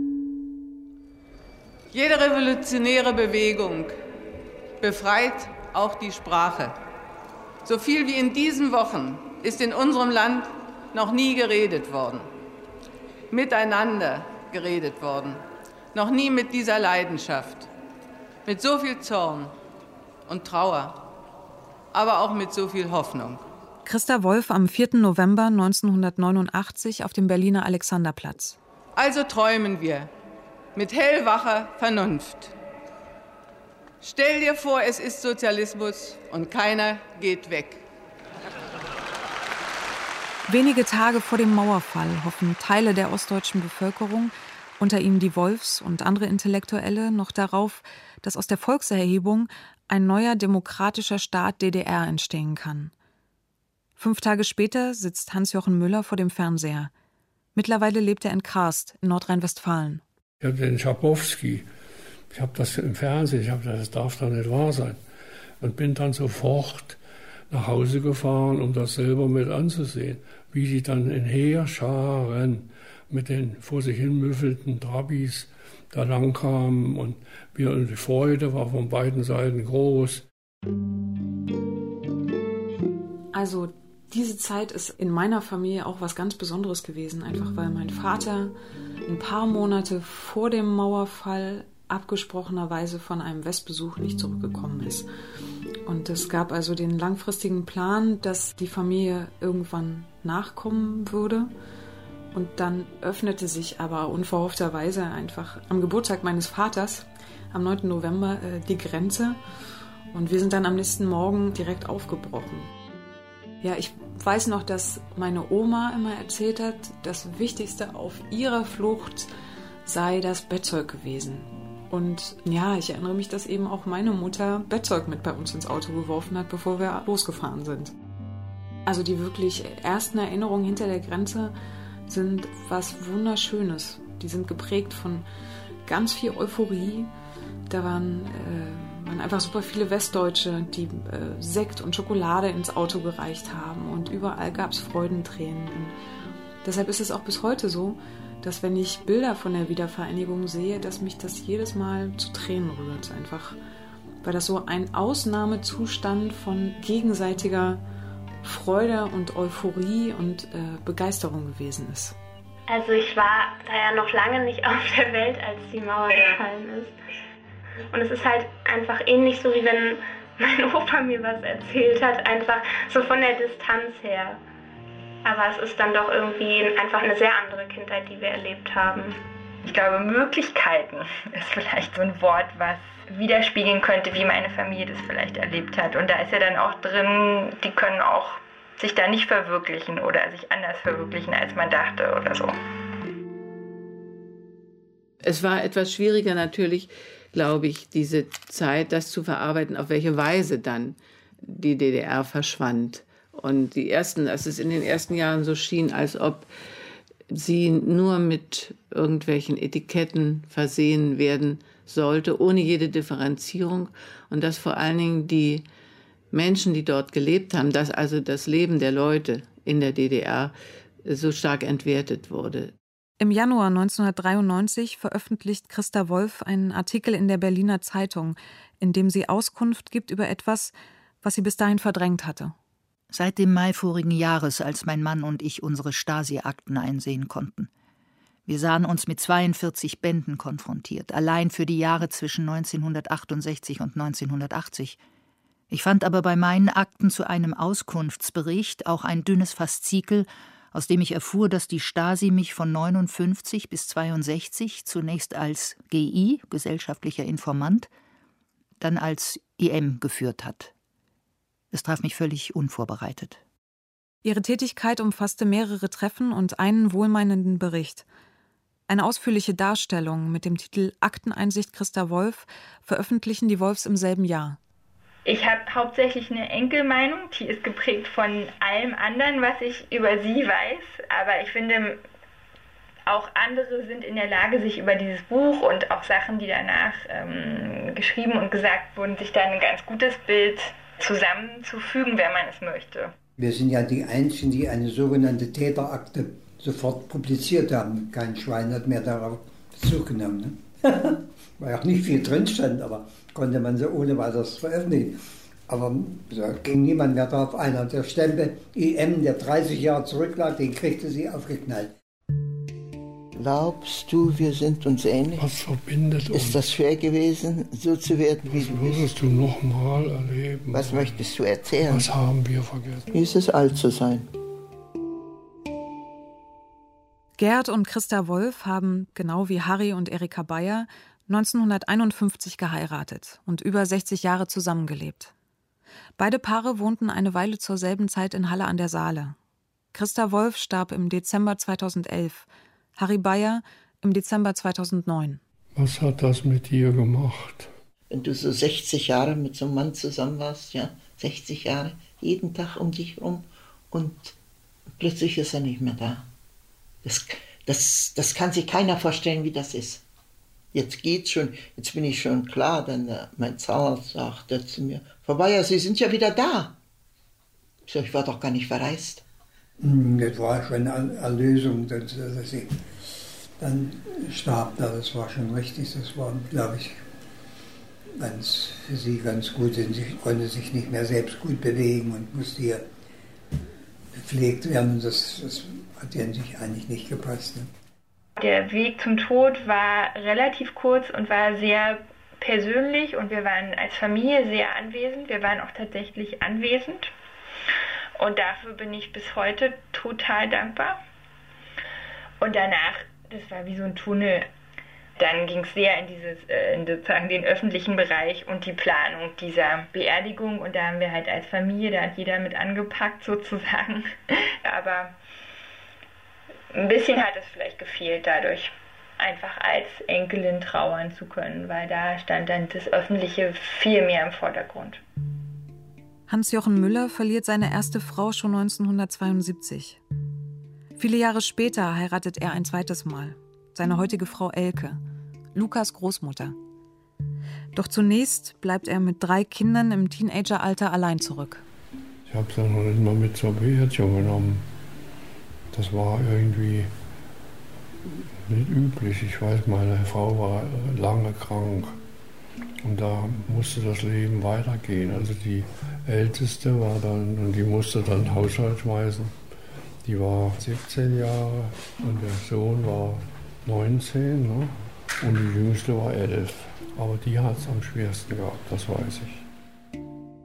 Jede revolutionäre Bewegung befreit auch die Sprache. So viel wie in diesen Wochen ist in unserem Land noch nie geredet worden. Miteinander geredet worden. Noch nie mit dieser Leidenschaft. Mit so viel Zorn und Trauer, aber auch mit so viel Hoffnung. Christa Wolf am vierten November neunzehnhundertneunundachtzig auf dem Berliner Alexanderplatz. Also träumen wir mit hellwacher Vernunft. Stell dir vor, es ist Sozialismus und keiner geht weg. Wenige Tage vor dem Mauerfall hoffen Teile der ostdeutschen Bevölkerung, unter ihnen die Wolfs und andere Intellektuelle, noch darauf, dass aus der Volkserhebung ein neuer demokratischer Staat D D R entstehen kann. Fünf Tage später sitzt Hans-Jochen Müller vor dem Fernseher. Mittlerweile lebt er in Karst in Nordrhein-Westfalen. Ich habe den Schabowski, ich habe das im Fernsehen, ich habe gedacht, das darf doch nicht wahr sein. Und bin dann sofort nach Hause gefahren, um das selber mit anzusehen. Wie die dann in Heerscharen mit den vor sich hin müffelten Trabis da lang kamen. Und die Freude war von beiden Seiten groß. Also diese Zeit ist in meiner Familie auch was ganz Besonderes gewesen, einfach weil mein Vater ein paar Monate vor dem Mauerfall abgesprochenerweise von einem Westbesuch nicht zurückgekommen ist. Und es gab also den langfristigen Plan, dass die Familie irgendwann nachkommen würde. Und dann öffnete sich aber unverhoffterweise einfach am Geburtstag meines Vaters, am neunten November, äh, die Grenze. Und wir sind dann am nächsten Morgen direkt aufgebrochen. Ja, ich weiß noch, dass meine Oma immer erzählt hat, das Wichtigste auf ihrer Flucht sei das Bettzeug gewesen. Und ja, ich erinnere mich, dass eben auch meine Mutter Bettzeug mit bei uns ins Auto geworfen hat, bevor wir losgefahren sind. Also die wirklich ersten Erinnerungen hinter der Grenze sind was Wunderschönes. Die sind geprägt von ganz viel Euphorie. Da waren, äh, waren einfach super viele Westdeutsche, die äh, Sekt und Schokolade ins Auto gereicht haben. Und überall gab es Freudentränen. Und deshalb ist es auch bis heute so, dass wenn ich Bilder von der Wiedervereinigung sehe, dass mich das jedes Mal zu Tränen rührt. Einfach, weil das so ein Ausnahmezustand von gegenseitiger Freude und Euphorie und äh, Begeisterung gewesen ist. Also ich war da ja noch lange nicht auf der Welt, als die Mauer gefallen ist. Und es ist halt einfach ähnlich so, wie wenn mein Opa mir was erzählt hat, einfach so von der Distanz her. Aber es ist dann doch irgendwie einfach eine sehr andere Kindheit, die wir erlebt haben. Ich glaube, Möglichkeiten ist vielleicht so ein Wort, was widerspiegeln könnte, wie meine Familie das vielleicht erlebt hat. Und da ist ja dann auch drin, die können auch sich da nicht verwirklichen oder sich anders verwirklichen, als man dachte oder so. Es war etwas schwieriger natürlich, glaube ich, diese Zeit, das zu verarbeiten, auf welche Weise dann die D D R verschwand. Und die ersten, dass es in den ersten Jahren so schien, als ob sie nur mit irgendwelchen Etiketten versehen werden sollte, ohne jede Differenzierung. Und dass vor allen Dingen die Menschen, die dort gelebt haben, dass also das Leben der Leute in der D D R so stark entwertet wurde. Im Januar neunzehnhundertdreiundneunzig veröffentlicht Christa Wolf einen Artikel in der Berliner Zeitung, in dem sie Auskunft gibt über etwas, was sie bis dahin verdrängt hatte. Seit dem Mai vorigen Jahres, als mein Mann und ich unsere Stasi-Akten einsehen konnten. Wir sahen uns mit zweiundvierzig Bänden konfrontiert, allein für die Jahre zwischen neunzehnhundertachtundsechzig und neunzehnhundertachtzig. Ich fand aber bei meinen Akten zu einem Auskunftsbericht auch ein dünnes Faszikel, aus dem ich erfuhr, dass die Stasi mich von neunundfünfzig bis zweiundsechzig zunächst als G I, gesellschaftlicher Informant, dann als I M geführt hat. Es traf mich völlig unvorbereitet. Ihre Tätigkeit umfasste mehrere Treffen und einen wohlmeinenden Bericht. Eine ausführliche Darstellung mit dem Titel Akteneinsicht Christa Wolf veröffentlichen die Wolfs im selben Jahr. Ich habe hauptsächlich eine Enkelmeinung, die ist geprägt von allem anderen, was ich über sie weiß. Aber ich finde, auch andere sind in der Lage, sich über dieses Buch und auch Sachen, die danach ähm, geschrieben und gesagt wurden, sich da ein ganz gutes Bild zusammenzufügen, wenn man es möchte. Wir sind ja die Einzigen, die eine sogenannte Täterakte sofort publiziert haben. Kein Schwein hat mehr darauf Bezug genommen. Ne? Weil auch nicht viel drin stand, aber konnte man so ohne weiteres veröffentlichen. Aber da ging niemand mehr drauf ein. Und der Stempel I M, der dreißig Jahre zurücklag, den kriegte sie aufgeknallt. Glaubst du, wir sind uns ähnlich? Was verbindet uns? Ist das schwer gewesen, so zu werden, wie du bist? Würdest du noch mal erleben? Was möchtest du erzählen? Was haben wir vergessen? Wie ist es, alt zu sein? Gerd und Christa Wolf haben, genau wie Harry und Erika Bayer, neunzehnhunderteinundfünfzig geheiratet und über sechzig Jahre zusammengelebt. Beide Paare wohnten eine Weile zur selben Zeit in Halle an der Saale. Christa Wolf starb im Dezember zweitausendelf, Harry Bayer im Dezember zweitausendneun. Was hat das mit dir gemacht? Wenn du so sechzig Jahre mit so einem Mann zusammen warst, ja, sechzig Jahre, jeden Tag um dich rum und plötzlich ist er nicht mehr da. Das, das, das kann sich keiner vorstellen, wie das ist. Jetzt geht's schon, jetzt bin ich schon klar, denn äh, mein Zahnarzt sagte zu mir, Frau Bayer, Sie sind ja wieder da. Ich sag, ich war doch gar nicht verreist. Das war schon eine Erlösung, dass, dass sie dann starb. Das war schon richtig. Das war, glaube ich, ganz, für sie ganz gut. Sie konnte sich nicht mehr selbst gut bewegen und musste hier gepflegt werden. Das, das hat ihr eigentlich nicht gepasst. Ne? Der Weg zum Tod war relativ kurz und war sehr persönlich und wir waren als Familie sehr anwesend. Wir waren auch tatsächlich anwesend. Und dafür bin ich bis heute total dankbar. Und danach, das war wie so ein Tunnel, dann ging es sehr in, dieses, äh, in sozusagen den öffentlichen Bereich und die Planung dieser Beerdigung. Und da haben wir halt als Familie, da hat jeder mit angepackt sozusagen. Aber ein bisschen hat es vielleicht gefehlt dadurch, einfach als Enkelin trauern zu können, weil da stand dann das Öffentliche viel mehr im Vordergrund. Hans-Jochen Müller verliert seine erste Frau schon neunzehnhundertzweiundsiebzig. Viele Jahre später heiratet er ein zweites Mal, seine heutige Frau Elke, Lukas Großmutter. Doch zunächst bleibt er mit drei Kindern im Teenageralter allein zurück. Ich habe sie noch nicht mal mit zur Beerdigung genommen. Das war irgendwie nicht üblich. Ich weiß, meine Frau war lange krank. Und da musste das Leben weitergehen. Also die Älteste war dann, und die musste dann Haushalt schmeißen. Die war siebzehn Jahre und der Sohn war neunzehn, ne? Und die Jüngste war elf. Aber die hat es am schwersten gehabt, das weiß ich.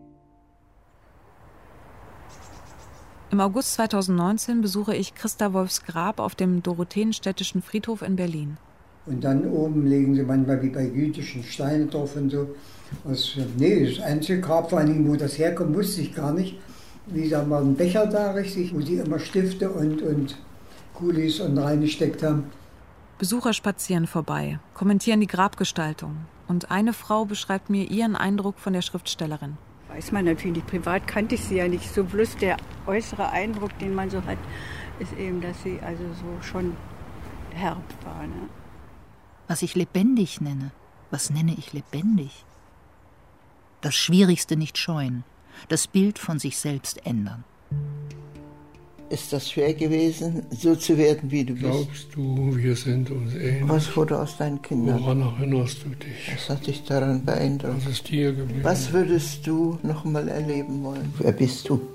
Im August zweitausendneunzehn besuche ich Christa Wolfs Grab auf dem Dorotheenstädtischen Friedhof in Berlin. Und dann oben legen sie manchmal wie bei jüdischen Steine drauf und so. Das, nee, das einzige Grab, vor allem, wo das herkommt, wusste ich gar nicht. Wie da war ein Becher da, richtig, wo die immer Stifte und, und Kulis und reingesteckt haben. Besucher spazieren vorbei, kommentieren die Grabgestaltung. Und eine Frau beschreibt mir ihren Eindruck von der Schriftstellerin. weiß man natürlich nicht. Privat kannte ich sie ja nicht. So bloß der äußere Eindruck, den man so hat, ist eben, dass sie also so schon herb war. Ne? Was ich lebendig nenne, was nenne ich lebendig? Das Schwierigste nicht scheuen, das Bild von sich selbst ändern. Ist das schwer gewesen, so zu werden, wie du bist? Glaubst du, wir sind uns ähnlich? Was wurde aus deinen Kindern? Woran erinnerst du dich? Was hat dich daran beeindruckt? Was ist dir geblieben? Was würdest du noch mal erleben wollen? Wer bist du?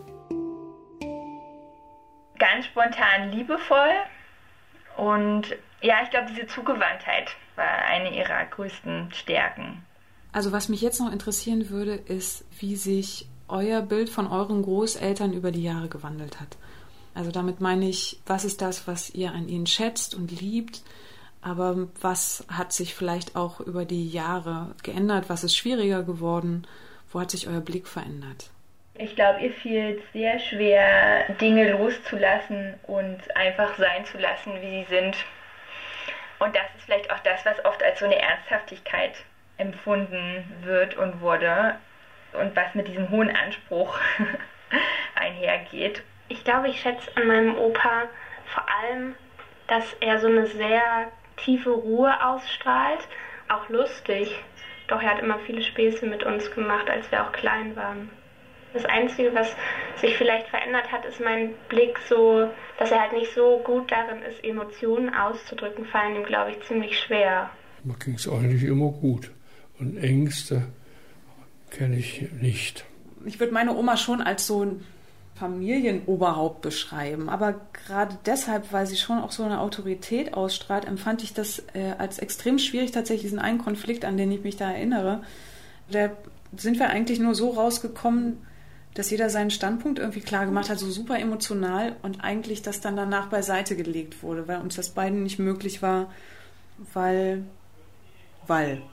Ganz spontan liebevoll und ja, ich glaube, diese Zugewandtheit war eine ihrer größten Stärken. Also was mich jetzt noch interessieren würde, ist, wie sich euer Bild von euren Großeltern über die Jahre gewandelt hat. Also damit meine ich, was ist das, was ihr an ihnen schätzt und liebt, aber was hat sich vielleicht auch über die Jahre geändert, was ist schwieriger geworden, wo hat sich euer Blick verändert? Ich glaube, ihr fiel sehr schwer, Dinge loszulassen und einfach sein zu lassen, wie sie sind. Und das ist vielleicht auch das, was oft als so eine Ernsthaftigkeit empfunden wird und wurde und was mit diesem hohen Anspruch einhergeht. Ich glaube, ich schätze an meinem Opa vor allem, dass er so eine sehr tiefe Ruhe ausstrahlt, auch lustig. Doch er hat immer viele Späße mit uns gemacht, als wir auch klein waren. Das Einzige, was sich vielleicht verändert hat, ist mein Blick so, dass er halt nicht so gut darin ist, Emotionen auszudrücken, fallen ihm, glaube ich, ziemlich schwer. Mir ging es eigentlich immer gut. Und Ängste kenne ich nicht. Ich würde meine Oma schon als so ein Familienoberhaupt beschreiben. Aber gerade deshalb, weil sie schon auch so eine Autorität ausstrahlt, empfand ich das äh, als extrem schwierig, tatsächlich diesen einen Konflikt, an den ich mich da erinnere. Da sind wir eigentlich nur so rausgekommen, dass jeder seinen Standpunkt irgendwie klar gemacht hat, so super emotional und eigentlich das dann danach beiseite gelegt wurde, weil uns das beiden nicht möglich war, weil, weil.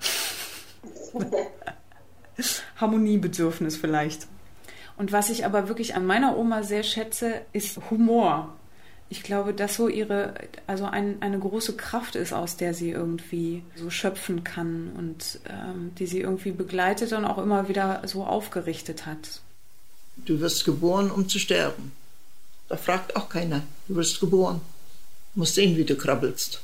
Harmoniebedürfnis vielleicht. Und was ich aber wirklich an meiner Oma sehr schätze, ist Humor. Ich glaube, dass so ihre, also ein, eine große Kraft ist, aus der sie irgendwie so schöpfen kann und ähm, die sie irgendwie begleitet und auch immer wieder so aufgerichtet hat. Du wirst geboren, um zu sterben. Da fragt auch keiner. Du wirst geboren. Du musst sehen, wie du krabbelst.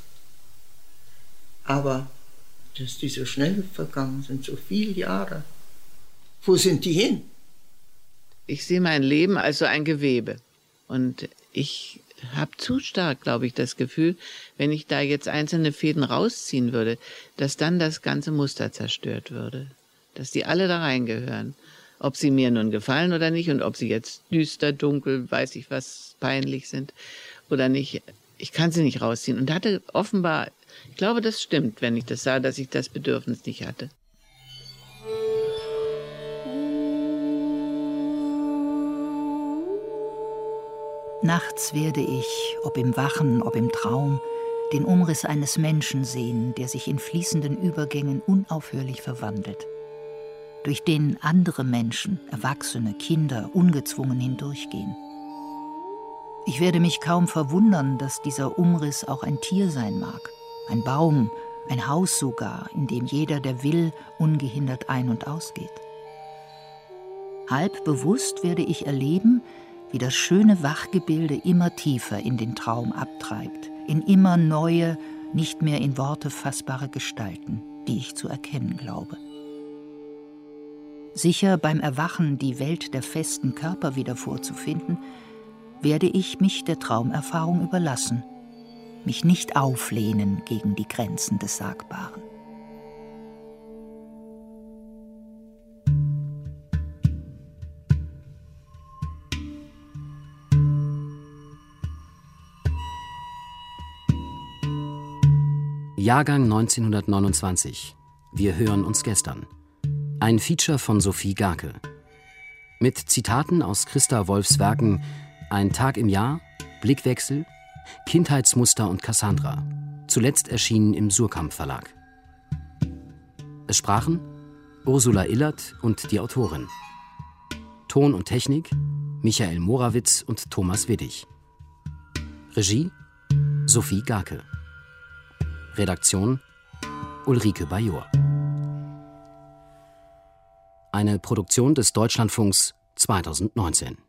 Aber dass die so schnell vergangen sind, so viele Jahre. Wo sind die hin? Ich sehe mein Leben als so ein Gewebe. Und ich habe zu stark, glaube ich, das Gefühl, wenn ich da jetzt einzelne Fäden rausziehen würde, dass dann das ganze Muster zerstört würde. Dass die alle da reingehören. Ob sie mir nun gefallen oder nicht und ob sie jetzt düster, dunkel, weiß ich was, peinlich sind oder nicht. Ich kann sie nicht rausziehen. Und hatte offenbar, ich glaube, das stimmt, wenn ich das sah, dass ich das Bedürfnis nicht hatte. Nachts werde ich, ob im Wachen, ob im Traum, den Umriss eines Menschen sehen, der sich in fließenden Übergängen unaufhörlich verwandelt, durch den andere Menschen, Erwachsene, Kinder ungezwungen hindurchgehen. Ich werde mich kaum verwundern, dass dieser Umriss auch ein Tier sein mag, ein Baum, ein Haus sogar, in dem jeder, der will, ungehindert ein- und ausgeht. Halb bewusst werde ich erleben, wie das schöne Wachgebilde immer tiefer in den Traum abtreibt, in immer neue, nicht mehr in Worte fassbare Gestalten, die ich zu erkennen glaube. Sicher beim Erwachen die Welt der festen Körper wieder vorzufinden, werde ich mich der Traumerfahrung überlassen, mich nicht auflehnen gegen die Grenzen des Sagbaren. Jahrgang neunzehnhundertneunundzwanzig. Wir hören uns gestern. Ein Feature von Sophie Garke. Mit Zitaten aus Christa Wolfs Werken Ein Tag im Jahr, Blickwechsel, Kindheitsmuster und Cassandra. Zuletzt erschienen im Surkamp Verlag. Es sprachen Ursula Illert und die Autorin. Ton und Technik Michael Morawitz und Thomas Widdig. Regie Sophie Garke. Redaktion Ulrike Bajor. Eine Produktion des Deutschlandfunks zweitausendneunzehn.